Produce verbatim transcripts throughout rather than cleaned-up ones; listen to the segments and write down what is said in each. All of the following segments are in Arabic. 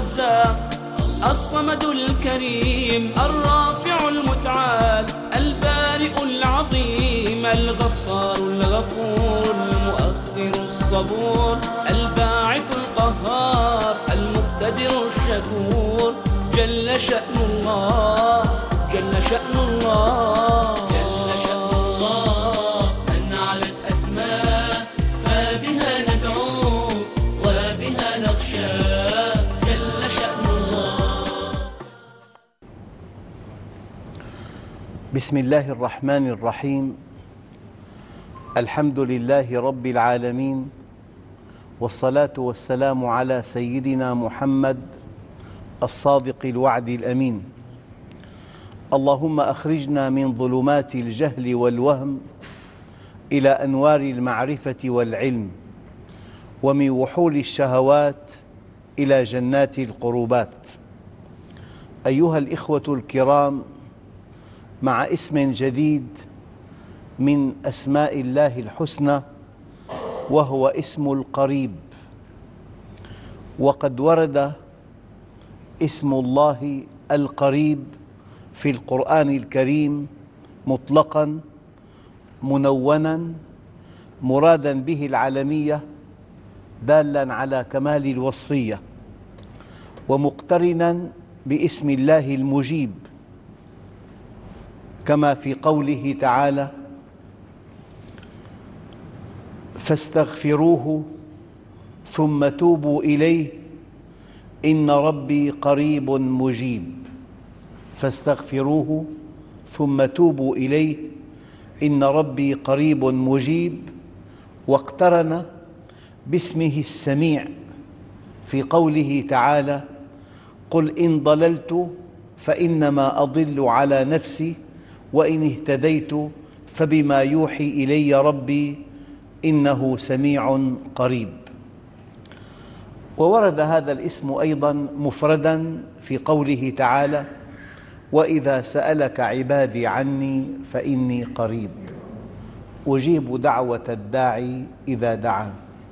الرزاق الصمد الكريم الرافع المتعال البارئ العظيم الغفار الغفور المؤخر الصبور الباعث القهار المقتدر الشكور جل شأن الله جل شأن الله جل شأن الله من علت أسماء فبها ندعو وبها نخشى جل شأن الله. بسم الله الرحمن الرحيم. الحمد لله رب العالمين، والصلاة والسلام على سيدنا محمد الصادق الوعد الأمين. اللهم أخرجنا من ظلمات الجهل والوهم إلى أنوار المعرفة والعلم، ومن وحول الشهوات إلى جنات القربات. أيها الإخوة الكرام، مع اسم جديد من أسماء الله الحسنى، وهو اسم القريب. وقد ورد اسم الله القريب في القرآن الكريم مطلقاً منوناً مرادا به العالمية دالاً على كمال الوصفية، ومقترناً باسم الله المجيب، كما في قوله تعالى: فاستغفروه ثم توبوا إليه إن ربي قريب مجيب. فاستغفروه ثم توبوا إليه إن ربي قريب مجيب. واقترن باسمه السميع في قوله تعالى: قل إن ضللت فإنما أضل على نفسي وإن اهتديت فبما يوحي إلي ربي إنه سميع قريب. وورد هذا الاسم أيضاً مفرداً في قوله تعالى: وإذا سألك عبادي عني فإني قريب أجيب دعوة الداعي إذا دعان.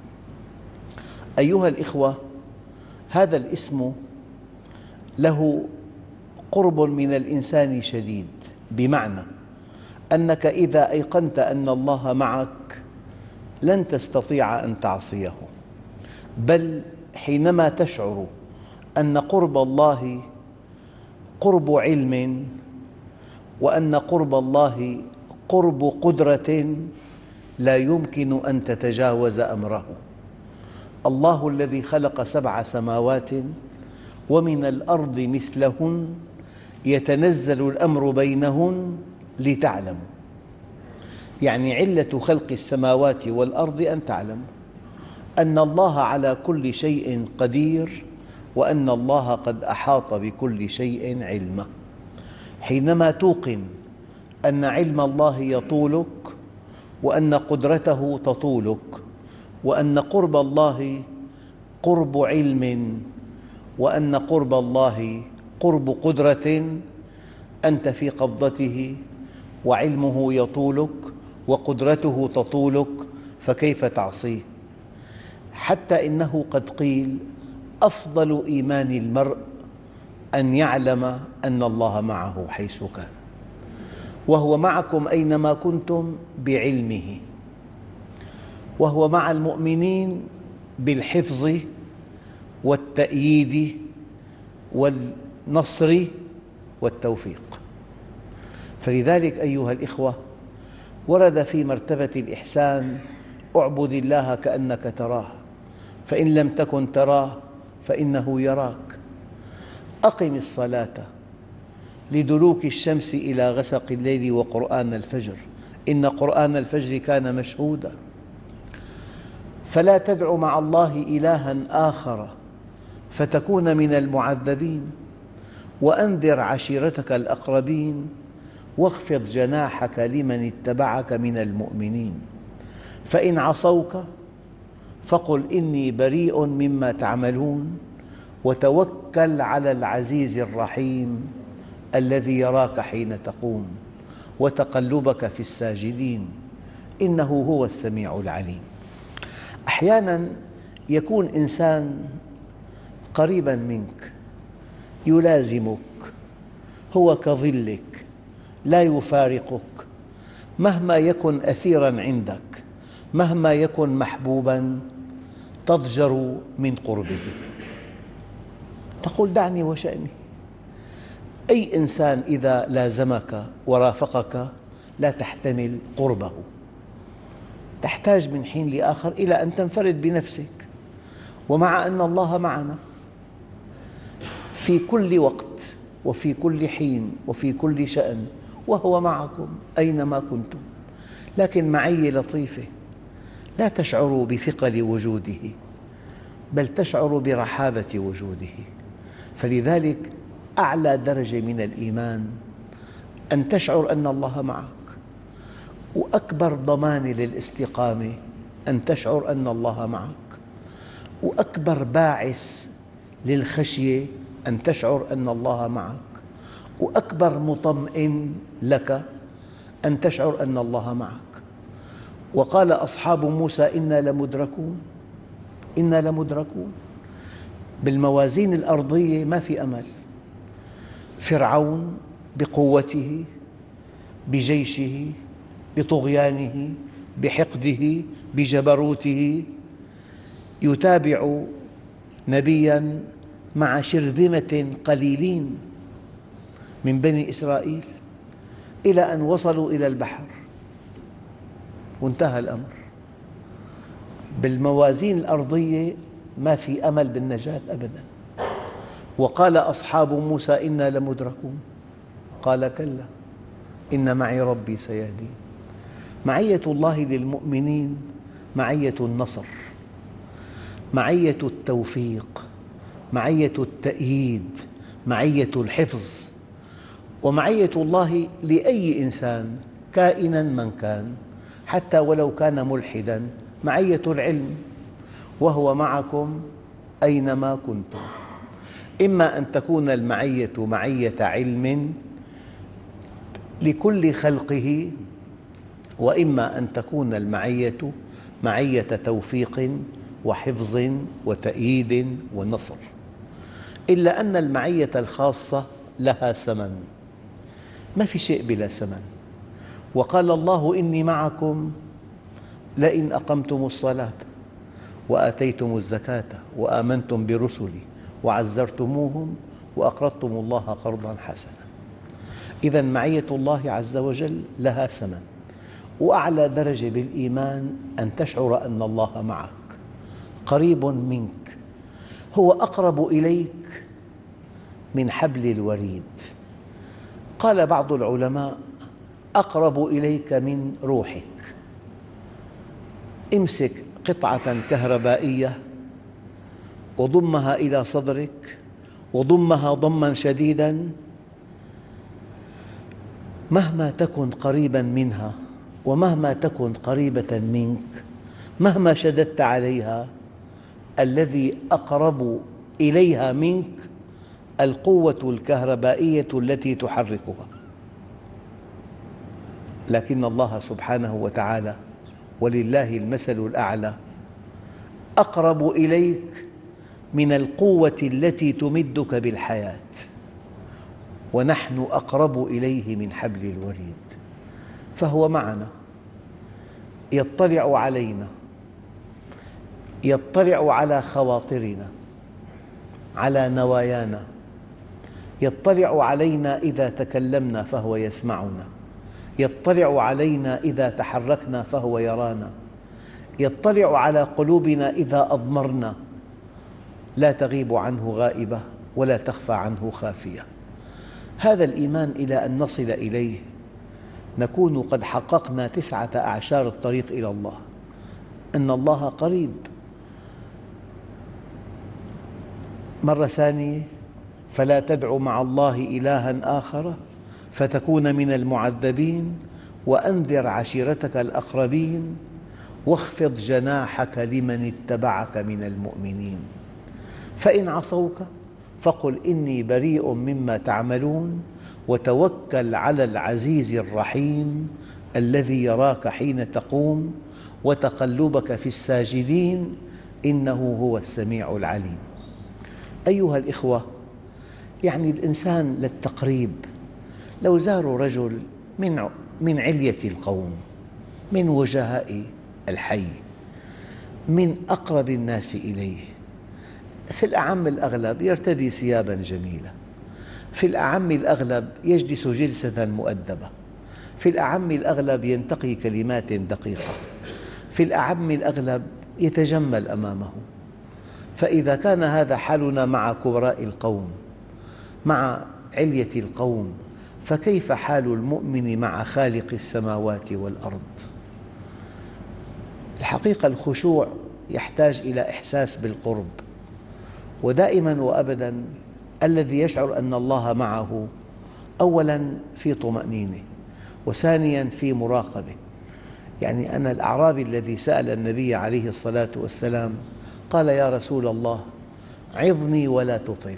أيها الإخوة، هذا الاسم له قرب من الإنسان شديد، بمعنى أنك إذا أيقنت أن الله معك لن تستطيع أن تعصيه، بل حينما تشعر أن قرب الله قرب علم، وأن قرب الله قرب قدرة لا يمكن أن تتجاوز أمره. الله الذي خلق سبع سماوات ومن الأرض مثلهن يتنزل الأمر بينهن لتعلموا، يعني علة خلق السماوات والأرض أن تعلموا أن الله على كل شيء قدير، وأن الله قد أحاط بكل شيء علما. حينما توقن أن علم الله يطولك، وأن قدرته تطولك، وأن قرب الله قرب علم، وأن قرب الله قرب قدرة، أنت في قبضته وعلمه يطولك وقدرته تطولك، فكيف تعصيه؟ حتى إنه قد قيل: أفضل إيمان المرء أن يعلم أن الله معه حيث كان، وهو معكم أينما كنتم بعلمه، وهو مع المؤمنين بالحفظ والتأييد والنصر والتوفيق. فلذلك أيها الإخوة، ورد في مرتبة الإحسان: اعبد الله كأنك تراه فإن لم تكن تراه فإنه يراك. أقم الصلاة لدلوك الشمس إلى غسق الليل وقرآن الفجر إن قرآن الفجر كان مشهودا. فلا تدع مع الله إلها آخر فتكون من المعذبين، وأنذر عشيرتك الأقربين، واخفض جناحك لمن اتبعك من المؤمنين. فإن عصوك فقل إني بريء مما تعملون، وتوكل على العزيز الرحيم الذي يراك حين تقوم وتقلبك في الساجدين إنه هو السميع العليم. أحياناً يكون إنسان قريبا منك، يلازمك، هو كظلك لا يفارقك، مهما يكن أثيراً عندك، مهما يكن محبوباً تضجر من قربه. تقول دعني وشأني. أي إنسان إذا لازمك ورافقك لا تحتمل قربه، تحتاج من حين لآخر إلى أن تنفرد بنفسك. ومع أن الله معنا في كل وقت وفي كل حين وفي كل شأن، وهو معكم أينما كنتم، لكن معية لطيفة، لا تشعروا بثقل وجوده بل تشعر برحابة وجوده. فلذلك أعلى درجة من الإيمان أن تشعر أن الله معك، وأكبر ضمان للاستقامة أن تشعر أن الله معك، وأكبر باعث للخشية أن تشعر أن الله معك، وأكبر مطمئن لك أن تشعر أن الله معك. وقال أصحاب موسى إنا لمدركون، إنا لمدركون. بالموازين الأرضية ما في أمل. فرعون بقوته، بجيشه، بطغيانه، بحقده، بجبروته، يتابع نبياً مع شرذمة قليلين من بني إسرائيل إلى أن وصلوا إلى البحر وانتهى الأمر. بالموازين الأرضية ما في أمل بالنجاة أبداً. وقال أصحاب موسى إنا لمدركون، قال كلا إن معي ربي سيهدين. معية الله للمؤمنين معية النصر، معية التوفيق، معية التأييد، معية الحفظ. ومعية الله لأي إنسان كائناً من كان، حتى ولو كان ملحداً، معية العلم، وهو معكم أينما كنتم. إما أن تكون المعية معية علم لكل خلقه، وإما أن تكون المعية معية توفيق وحفظ وتأييد ونصر. إلا أن المعية الخاصة لها ثمن، ما في شيء بلا ثمن. وقال الله إني معكم لئن أقمتم الصلاة وآتيتم الزكاة وآمنتم برسلي وعزرتموهم وأقرضتم الله قرضاً حسناً. إذن معية الله عز وجل لها ثمن. وأعلى درجة بالإيمان أن تشعر أن الله معك، قريب منك، هو أقرب إليك من حبل الوريد. قال بعض العلماء أقرب إليك من روحك. امسك قطعة كهربائية وضمها إلى صدرك، وضمها ضماً شديداً، مهما تكن قريباً منها ومهما تكن قريبة منك، مهما شددت عليها، الذي أقرب إليها منك القوة الكهربائية التي تحركها. لكن الله سبحانه وتعالى ولله المثل الأعلى أقرب إليك من القوة التي تمدك بالحياة، ونحن أقرب إليه من حبل الوريد. فهو معنا، يطلع علينا، يطلع على خواطرنا، على نوايانا، يطلع علينا إذا تكلمنا فهو يسمعنا، يطلع علينا إذا تحركنا فهو يرانا، يطلع على قلوبنا إذا أضمرنا، لا تغيب عنه غائبة ولا تخفى عنه خافية. هذا الإيمان إلى أن نصل إليه نكون قد حققنا تسعة أعشار الطريق إلى الله، أن الله قريب. مرة ثانية: فلا تدع مع الله إلها آخر فتكون من المعذبين وأنذر عشيرتك الأقربين واخفض جناحك لمن اتبعك من المؤمنين فإن عصوك فقل إني بريء مما تعملون وتوكل على العزيز الرحيم الذي يراك حين تقوم وتقلبك في الساجدين إنه هو السميع العليم. أيها الإخوة، يعني الإنسان للتقريب لو زاروا رجل من من علية القوم، من وجهاء الحي، من أقرب الناس إليه، في الأعم الأغلب يرتدي ثياباً جميلة، في الأعم الأغلب يجلس جلسة مؤدبة، في الأعم الأغلب ينتقي كلمات دقيقة، في الأعم الأغلب يتجمل أمامه. فإذا كان هذا حالنا مع كبراء القوم، مع علية القوم، فكيف حال المؤمن مع خالق السماوات والأرض؟ الحقيقة الخشوع يحتاج إلى إحساس بالقرب، ودائماً وأبداً الذي يشعر أن الله معه أولاً في طمأنينة، وثانياً في مراقبة. يعني أنا الأعرابي الذي سأل النبي عليه الصلاة والسلام قال: يا رسول الله، عظني ولا تطل.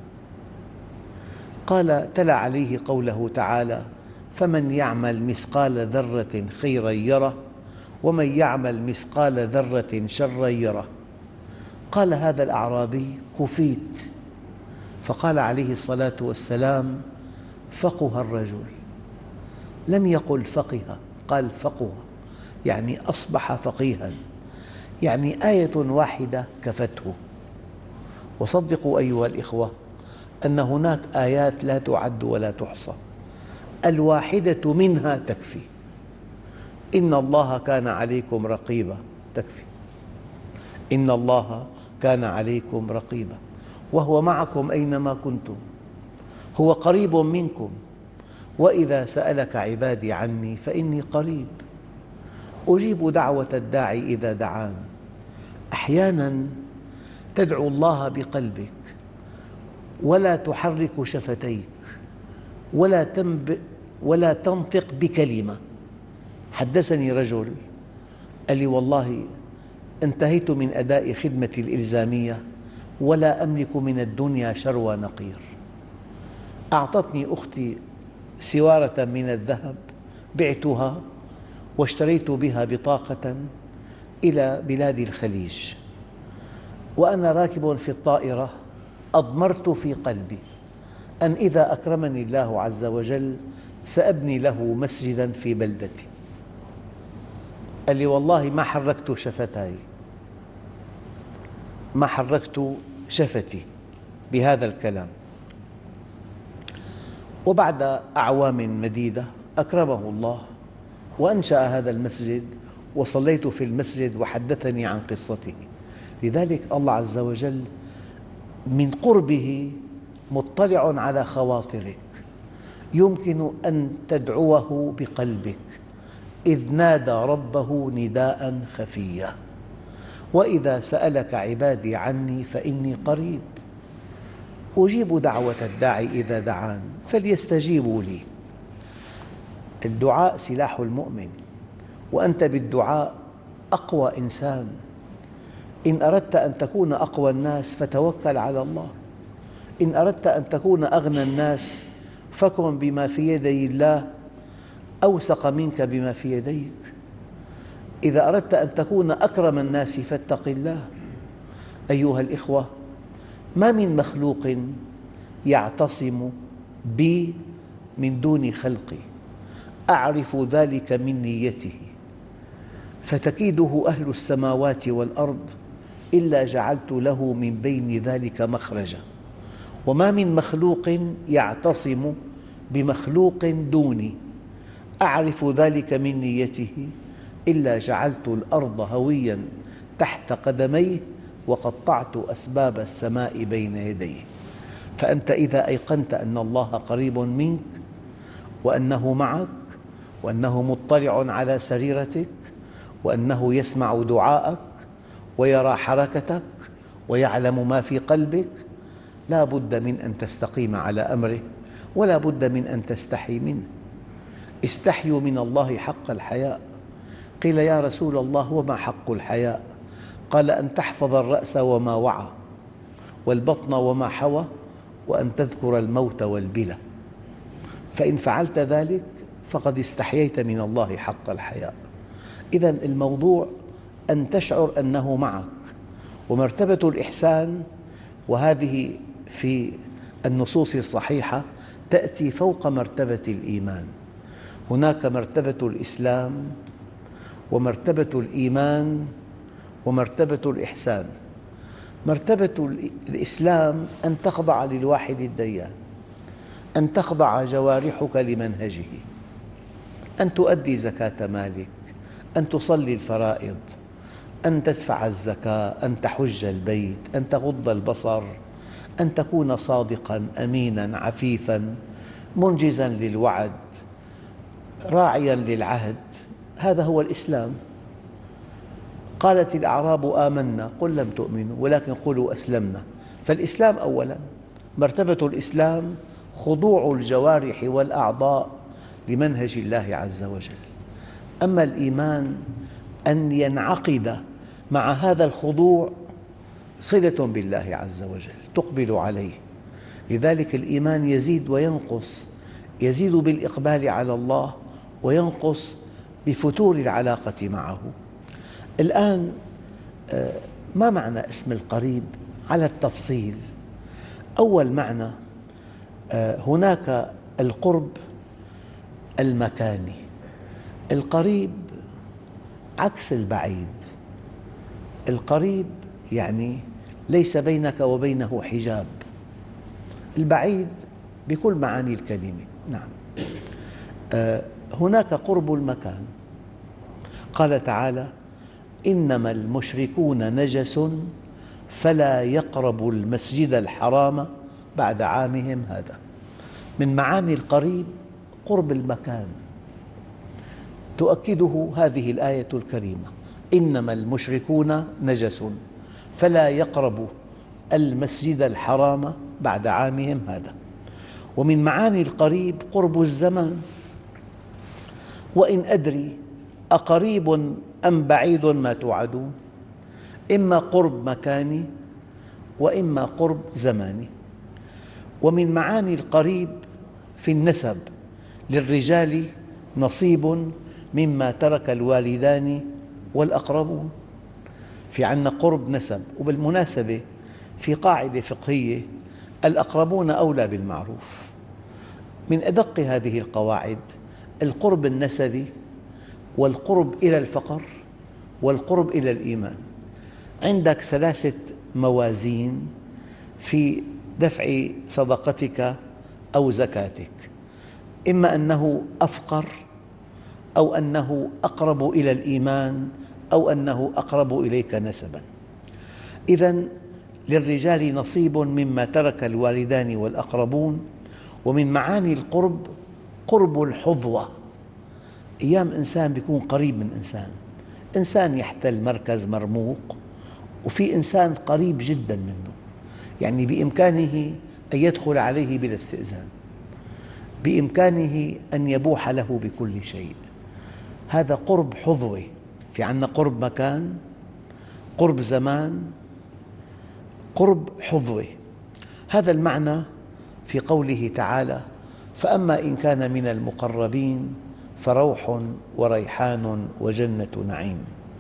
قال: تلا عليه قوله تعالى: فمن يعمل مثقال ذرة خيراً يره، ومن يعمل مثقال ذرة شراً يره. قال هذا الأعرابي: كفيت. فقال عليه الصلاة والسلام: فقه الرجل. لم يقل فقه، قال فقه، يعني أصبح فقيها، يعني آية واحدة كفته. وصدقوا أيها الإخوة أن هناك آيات لا تعد ولا تحصى، الواحدة منها تكفي. إن الله كان عليكم رقيبا، تكفي. إن الله كان عليكم رقيبا، وهو معكم أينما كنتم، هو قريب منكم. وإذا سألك عبادي عني فإني قريب أجيب دعوة الداعي إذا دعان. أحياناً تدعو الله بقلبك ولا تحرك شفتيك ولا, تنب ولا تنطق بكلمة. حدثني رجل قال لي: والله انتهيت من أداء خدمتي الإلزامية ولا أملك من الدنيا شروى نقير. أعطتني أختي سوارة من الذهب، بعتها واشتريت بها بطاقة إلى بلاد الخليج، وأنا راكب في الطائرة أضمرت في قلبي أن إذا أكرمني الله عز وجل سأبني له مسجداً في بلدتي. قال لي: والله ما حركت شفتاي، ما حركت شفتي بهذا الكلام. وبعد أعوام مديدة أكرمه الله وأنشأ هذا المسجد، وصليت في المسجد وحدثني عن قصته. لذلك الله عز وجل من قربه مطلع على خواطرك، يمكن أن تدعوه بقلبك إذ نادى ربه نداء خفيا: وإذا سألك عبادي عني فإني قريب أجيب دعوة الداعي إذا دعان فليستجيبوا لي. الدعاء سلاح المؤمن، وأنت بالدعاء أقوى إنسان. إن أردت أن تكون أقوى الناس فتوكل على الله، إن أردت أن تكون أغنى الناس فكن بما في يدي الله أوثق منك بما في يديك. إذا أردت أن تكون أكرم الناس فاتق الله. أيها الإخوة، ما من مخلوق يعتصم بي من دون خلقي أعرف ذلك من نيته، فتكيده أهل السماوات والأرض إلا جعلت له من بين ذلك مخرجا. وما من مخلوق يعتصم بمخلوق دوني أعرف ذلك من نيته إلا جعلت الأرض هوياً تحت قدميه وقطعت أسباب السماء بين يديه. فأنت إذا أيقنت أن الله قريب منك وأنه معك وأنه مطلع على سريرتك وأنه يسمع دعاءك ويرى حركتك ويعلم ما في قلبك، لا بد من أن تستقيم على أمره ولا بد من أن تستحي منه. استحيوا من الله حق الحياء. قيل: يا رسول الله وما حق الحياء؟ قال: أن تحفظ الرأس وما وعى، والبطن وما حوى، وأن تذكر الموت والبلى. فإن فعلت ذلك فقد استحييت من الله حق الحياء. إذن الموضوع أن تشعر أنه معك. ومرتبة الإحسان وهذه في النصوص الصحيحة تأتي فوق مرتبة الإيمان. هناك مرتبة الإسلام ومرتبة الإيمان ومرتبة الإحسان. مرتبة الإسلام أن تخضع للواحد الديان، أن تخضع جوارحك لمنهجه، أن تؤدي زكاة مالك، أن تصلي الفرائض، أن تدفع الزكاة، أن تحج البيت، أن تغض البصر، أن تكون صادقاً أميناً عفيفاً منجزاً للوعد راعياً للعهد. هذا هو الإسلام. قالت الأعراب آمنا قل لم تؤمنوا ولكن قولوا أسلمنا. فالإسلام أولاً، مرتبة الإسلام خضوع الجوارح والأعضاء لمنهج الله عز وجل. أما الإيمان أن ينعقد مع هذا الخضوع صلة بالله عز وجل، تقبل عليه. لذلك الإيمان يزيد وينقص، يزيد بالإقبال على الله وينقص بفتور العلاقة معه. الآن ما معنى اسم القريب على التفصيل؟ أول معنى، هناك القرب المكاني. القريب عكس البعيد. القريب يعني ليس بينك وبينه حجاب. البعيد بكل معاني الكلمة. نعم. هناك قرب المكان. قال تعالى: إنما المشركون نجس فلا يقربوا المسجد الحرام بعد عامهم هذا. من معاني القريب قرب المكان، تؤكده هذه الآية الكريمة: إنما المشركون نجس فلا يقربوا المسجد الحرام بعد عامهم هذا. ومن معاني القريب قرب الزمان. وإن أدري أقريب أم بعيد ما توعدون، إما قرب مكاني وإما قرب زماني. ومن معاني القريب في النسب، للرجال نصيب مما ترك الوالدان والأقربون. في عندنا قرب نسب. وبالمناسبة في قاعدة فقهية: الأقربون أولى بالمعروف. من أدق هذه القواعد القرب النسبي والقرب إلى الفقر والقرب إلى الإيمان. عندك ثلاثة موازين في دفع صدقتك أو زكاتك: إما أنه أفقر، أو أنه أقرب إلى الإيمان، أو أنه أقرب إليك نسباً. إذن للرجال نصيب مما ترك الوالدان والأقربون. ومن معاني القرب قرب الحظوة. أيام إنسان يكون قريب من إنسان، إنسان يحتل مركز مرموق، وفي إنسان قريب جداً منه، يعني بإمكانه أن يدخل عليه بلا استئذان، بإمكانه أن يبوح له بكل شيء. هذا قرب حظوة. في عندنا قرب مكان، قرب زمان، قرب حظوة. هذا المعنى في قوله تعالى: فأما إن كان من المقربين فروح وريحان وجنة نعيم.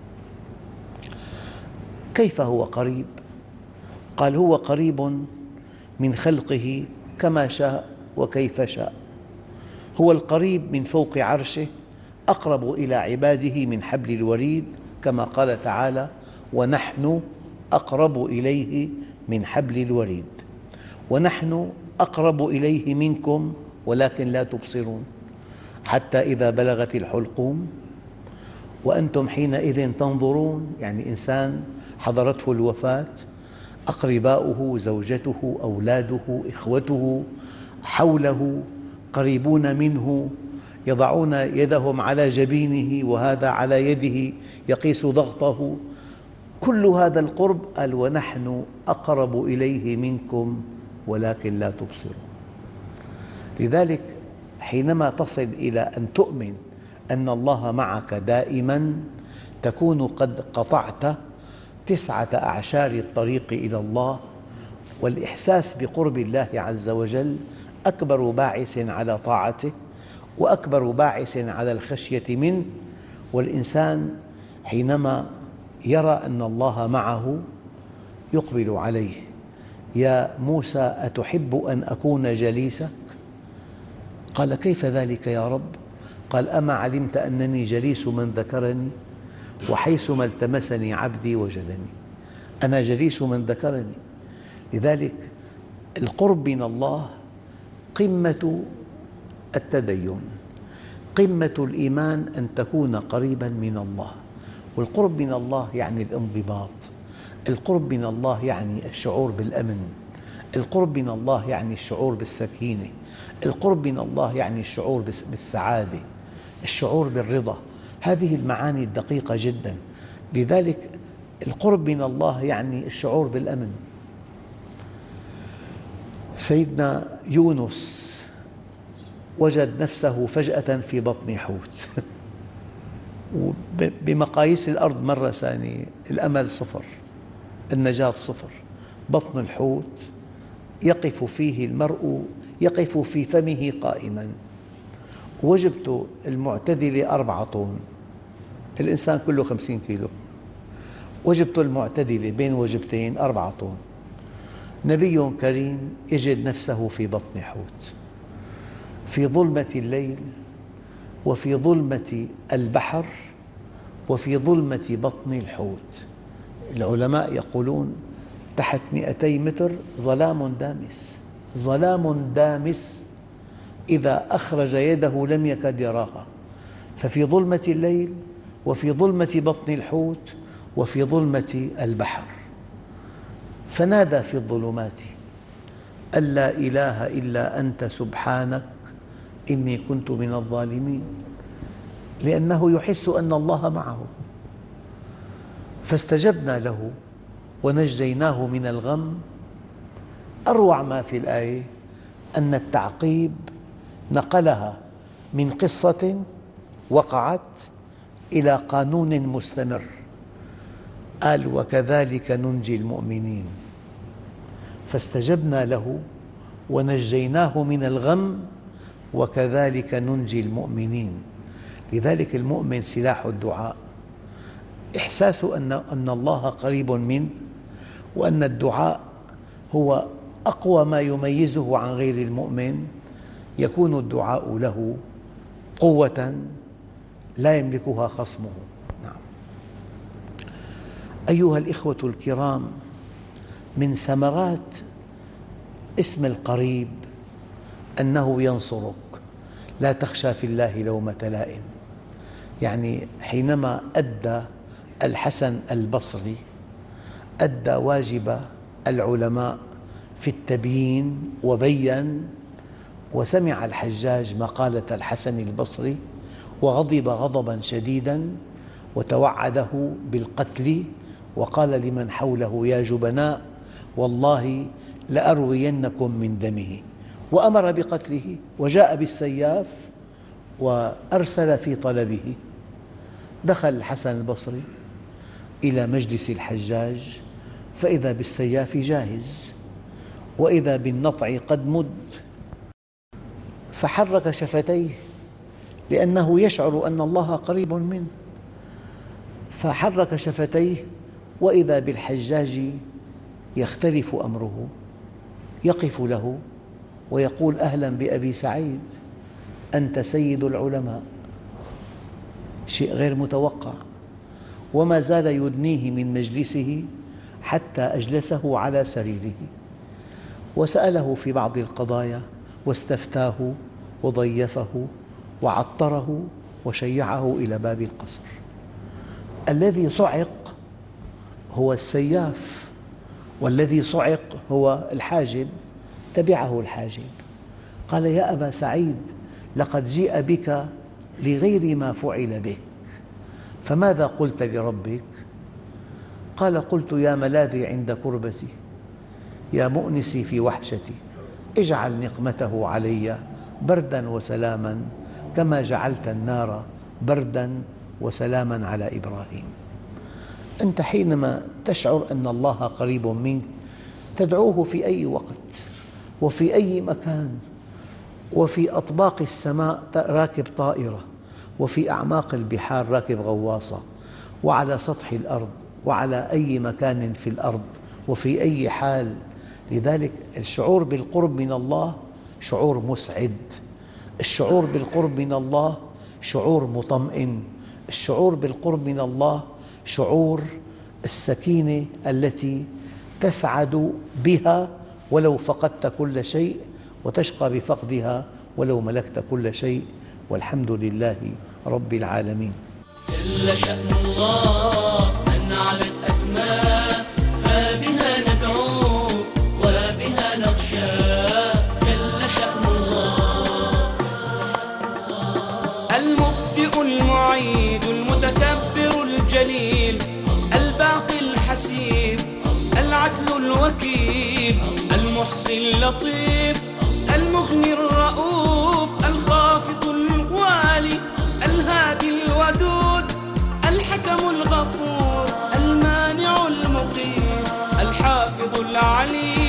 كيف هو قريب؟ قال: هو قريب من خلقه كما شاء وكيف شاء. هو القريب من فوق عرشه، أقرب إلى عباده من حبل الوريد، كما قال تعالى: ونحن أقرب إليه من حبل الوريد. ونحن أقرب إليه منكم ولكن لا تبصرون، حتى إذا بلغت الحلقوم وأنتم حينئذ تنظرون. يعني إنسان حضرته الوفاة، أقرباؤه، زوجته، أولاده، إخوته حوله قريبون منه، يضعون يدهم على جبينه وهذا على يده يقيس ضغطه. كل هذا القرب. قال: ونحن أقرب إليه منكم ولكن لا تبصرون. لذلك حينما تصل إلى أن تؤمن أن الله معك دائماً، تكون قد قطعت تسعة أعشار الطريق إلى الله. والإحساس بقرب الله عز وجل أكبر باعث على طاعته، وأكبر باعث على الخشية منه. والإنسان حينما يرى أن الله معه يقبل عليه، يا موسى أتحب أن أكون جليسك؟ قال كيف ذلك يا رب؟ قال أما علمت أنني جليس من ذكرني وحيثما التمسني عبدي وجدني. أنا جليس من ذكرني. لذلك القرب من الله قمة التدين، قمة الإيمان أن تكون قريباً من الله. والقرب من الله يعني الانضباط، القرب من الله يعني الشعور بالأمن، القرب من الله يعني الشعور بالسكينة، القرب من الله يعني الشعور بالسعادة، الشعور بالرضا. هذه المعاني الدقيقة جداً. لذلك القرب من الله يعني الشعور بالأمن. سيدنا يونس وجد نفسه فجأة في بطن حوت بمقاييس الأرض مرة ثانية الأمل صفر، النجاة صفر. بطن الحوت يقف فيه المرء، يقف في فمه قائماً. وجبته المعتدلة أربعة طن، الإنسان كله خمسين كيلو، وجبته المعتدلة بين وجبتين أربعة طن. نبي كريم يجد نفسه في بطن حوت، في ظلمة الليل وفي ظلمة البحر وفي ظلمة بطن الحوت. العلماء يقولون تحت مئتي متر ظلام دامس، ظلام دامس إذا أخرج يده لم يكد يراها. ففي ظلمة الليل وفي ظلمة بطن الحوت وفي ظلمة البحر. فنادى في الظلمات أن لا إله إلا أنت سبحانك إني كنت من الظالمين، لأنه يحس أن الله معه. فاستجبنا له ونجيناه من الغم. أروع ما في الآية أن التعقيب نقلها من قصة وقعت إلى قانون مستمر. قال وكذلك ننجي المؤمنين. فاستجبنا له ونجيناه من الغم وكذلك ننجي المؤمنين. لذلك المؤمن سلاح الدعاء، إحساسه أن أن الله قريب منه، وأن الدعاء هو أقوى ما يميزه عن غير المؤمن. يكون الدعاء له قوة لا يملكها خصمه. نعم. أيها الإخوة الكرام، من ثمرات اسم القريب أنه ينصرك، لا تخشى في الله لومة لائم. يعني حينما أدى الحسن البصري أدى واجب العلماء في التبيين وبين، وسمع الحجاج مقالة الحسن البصري وغضب غضباً شديداً وتوعده بالقتل، وقال لمن حوله يا جبناء والله لأروينكم من دمه، وأمر بقتله وجاء بالسياف وأرسل في طلبه. دخل الحسن البصري إلى مجلس الحجاج فإذا بالسياف جاهز وإذا بالنطع قد مد، فحرك شفتيه لأنه يشعر أن الله قريب منه، فحرك شفتيه وإذا بالحجاج يختلف أمره، يقف له ويقول أهلا بأبي سعيد، أنت سيد العلماء. شيء غير متوقع. وما زال يدنيه من مجلسه حتى أجلسه على سريره وسأله في بعض القضايا واستفتاه وضيفه وعطره وشيعه إلى باب القصر. الذي صعق هو السياف، والذي صعق هو الحاجب. تبعه الحاجب قال يا أبا سعيد لقد جيء بك لغير ما فعل بك، فماذا قلت لربك؟ قال قلت يا ملاذي عند كربتي، يا مؤنسي في وحشتي، اجعل نقمته علي برداً وسلاماً كما جعلت النار برداً وسلاماً على إبراهيم. أنت حينما تشعر أن الله قريب منك تدعوه في أي وقت وفي أي مكان، وفي أطباق السماء راكب طائرة، وفي أعماق البحار راكب غواصة، وعلى سطح الأرض، وعلى أي مكان في الأرض، وفي أي حال. لذلك الشعور بالقرب من الله شعور مسعد، الشعور بالقرب من الله شعور مطمئن، الشعور بالقرب من الله شعور السكينة التي تسعد بها ولو فقدت كل شيء، وتشقى بفقدها ولو ملكت كل شيء، والحمد لله رب العالمين. جل شأن الله من علت أسماء، فبها ندعو وبها نخشى. جل شأن الله المبدئ المعيد المتكبر الجليل الباقي الحسيب العدل الوكيل المحصي اللطيف المغني الرؤوف الخافض الوالي الهادي الودود الحكم الغفور المانع المقيت الحافظ العليم